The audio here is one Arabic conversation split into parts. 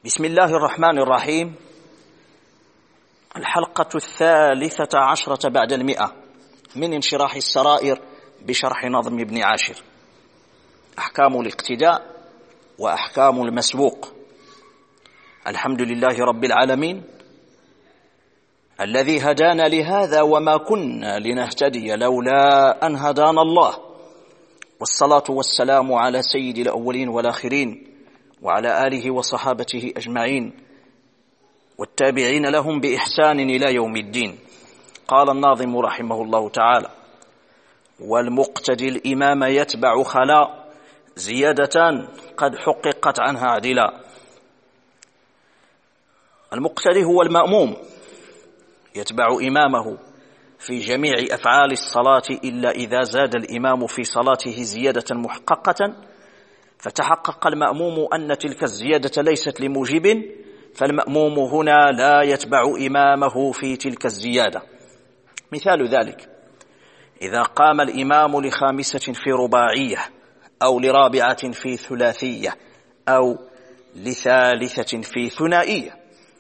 بسم الله الرحمن الرحيم. الحلقة 13 بعد 100 من انشراح السرائر بشرح نظم ابن عاشر. أحكام الاقتداء وأحكام المسبوق. الحمد لله رب العالمين الذي هدانا لهذا وما كنا لنهتدي لولا أن هدانا الله، والصلاة والسلام على سيد الأولين والآخرين وعلى آله وصحابته أجمعين والتابعين لهم بإحسان إلى يوم الدين. قال الناظم رحمه الله تعالى: والمقتدي الإمام يتبع خلا زيادة قد حققت عنها عدلا. المقتدي هو المأموم يتبع إمامه في جميع أفعال الصلاة إلا إذا زاد الإمام في صلاته زيادة محققة فتحقق المأموم أن تلك الزيادة ليست لموجب، فالمأموم هنا لا يتبع إمامه في تلك الزيادة. مثال ذلك: إذا قام الإمام لخامسة في رباعية أو لرابعة في ثلاثية أو لثالثة في ثنائية،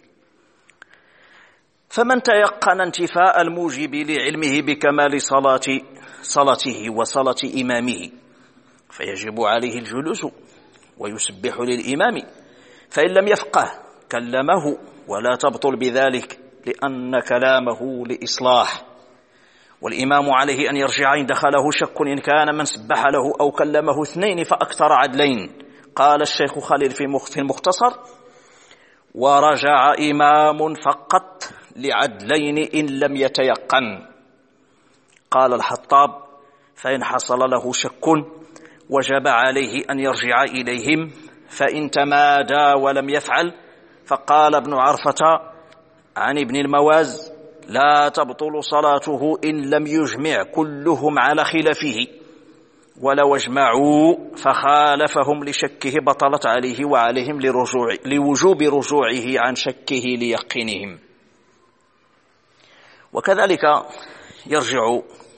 فمن تيقن انتفاء الموجب لعلمه بكمال صلاته وصلاة إمامه فيجب عليه الجلوس ويسبح للإمام، فإن لم يفقه كلمه ولا تبطل بذلك لأن كلامه لإصلاح. والإمام عليه أن يرجع إن دخله شك إن كان من سبح له أو كلمه اثنين فأكثر عدلين. قال الشيخ خليل في المختصر: ورجع إمام فقط لعدلين إن لم يتيقن. قال الحطاب: فإن حصل له شك وجب عليه أن يرجع إليهم فإن تمادى ولم يفعل. فقال ابن عرفة عن ابن المواز: لا تبطل صلاته إن لم يجمع كلهم على خلافه، ولو اجمعوا فخالفهم لشكه بطلت عليه وعليهم لوجوب رجوعه عن شكه ليقينهم. وكذلك يرجع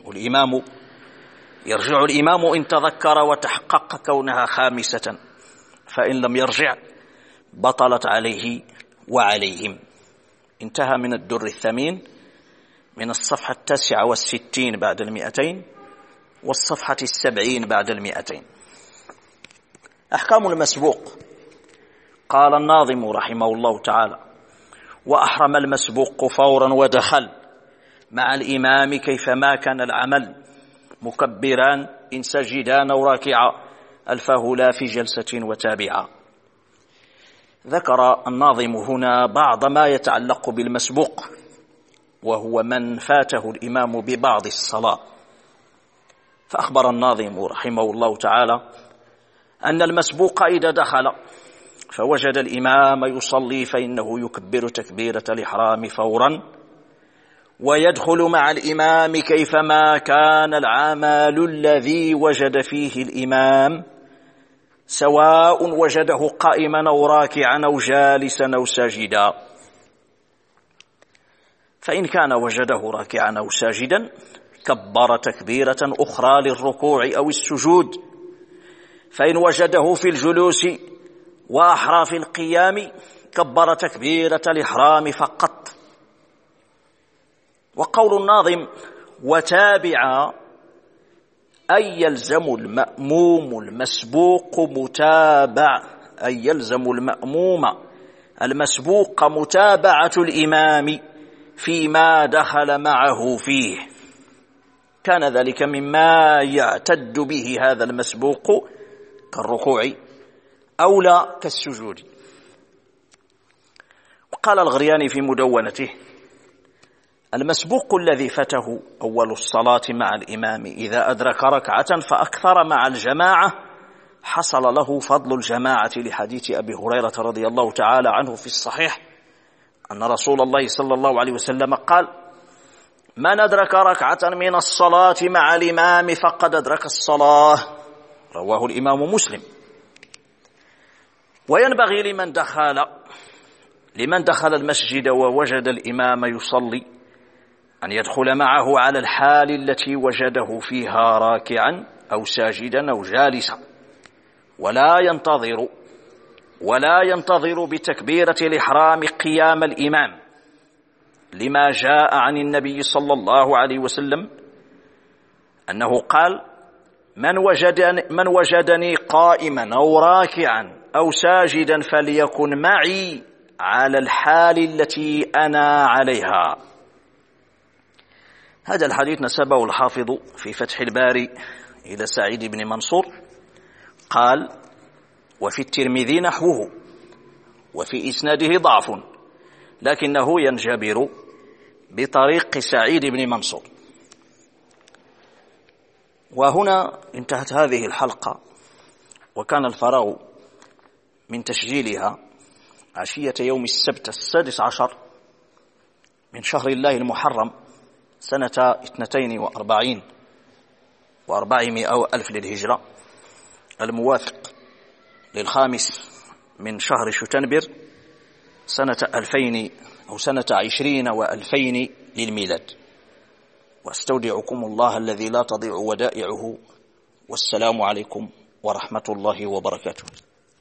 الإمام إن تذكر وتحقق كونها خامسة، فإن لم يرجع بطلت عليه وعليهم. انتهى من الدر الثمين من الصفحة 69 بعد 200 والصفحة 70 بعد 200. أحكام المسبوق. قال الناظم رحمه الله تعالى: وأحرم المسبوق فورا ودخل مع الإمام كيفما كان العمل مكبران إن سجدان أو راكعا ألفه لا في جلسة وتابعا. ذكر الناظم هنا بعض ما يتعلق بالمسبوق، وهو من فاته الإمام ببعض الصلاة. فأخبر الناظم رحمه الله تعالى أن المسبوق إذا دخل فوجد الإمام يصلي فإنه يكبر تكبيرة الإحرام فورا ويدخل مع الإمام كيفما كان العمل الذي وجد فيه الإمام، سواء وجده قائما أو راكعا أو جالسا أو ساجدا. فإن كان وجده راكعا أو ساجدا كبر تكبيرة أخرى للركوع أو السجود، فإن وجده في الجلوس وأحرى في القيام كبر تكبيرة الإحرام فقط. وقول الناظم وتابع أي يلزم المأموم المسبوق متابع، أي يلزم المأموم المسبوق متابعة الإمام فيما دخل معه فيه، كان ذلك مما يعتد به هذا المسبوق كالركوع أو لا كالسجود. وقال الغرياني في مدونته: المسبوق الذي فته أول الصلاة مع الإمام إذا أدرك ركعة فأكثر مع الجماعة حصل له فضل الجماعة، لحديث أبي هريرة رضي الله تعالى عنه في الصحيح أن رسول الله صلى الله عليه وسلم قال: من أدرك ركعة من الصلاة مع الإمام فقد أدرك الصلاة. رواه الإمام مسلم. وينبغي لمن دخل المسجد ووجد الإمام يصلي أن يدخل معه على الحال التي وجده فيها راكعا أو ساجدا أو جالسا، ولا ينتظر ولا ينتظر بتكبيرة الإحرام قيام الإمام، لما جاء عن النبي صلى الله عليه وسلم أنه قال: من وجدني قائما أو راكعا أو ساجدا فليكن معي على الحال التي أنا عليها. هذا الحديث نسبه الحافظ في فتح الباري إلى سعيد بن منصور قال: وفي الترمذي نحوه، وفي إسناده ضعف، لكنه ينجبر بطريق سعيد بن منصور. وهنا انتهت هذه الحلقة، وكان الفراغ من تسجيلها عشية يوم السبت 16 من شهر الله المحرم سنة 42 و400 ألف للهجرة، الموافق للخامس من شهر شتنبر سنة 2000 أو سنة 20 و2000 للميلاد. واستودعكم الله الذي لا تضيع ودائعه، والسلام عليكم ورحمة الله وبركاته.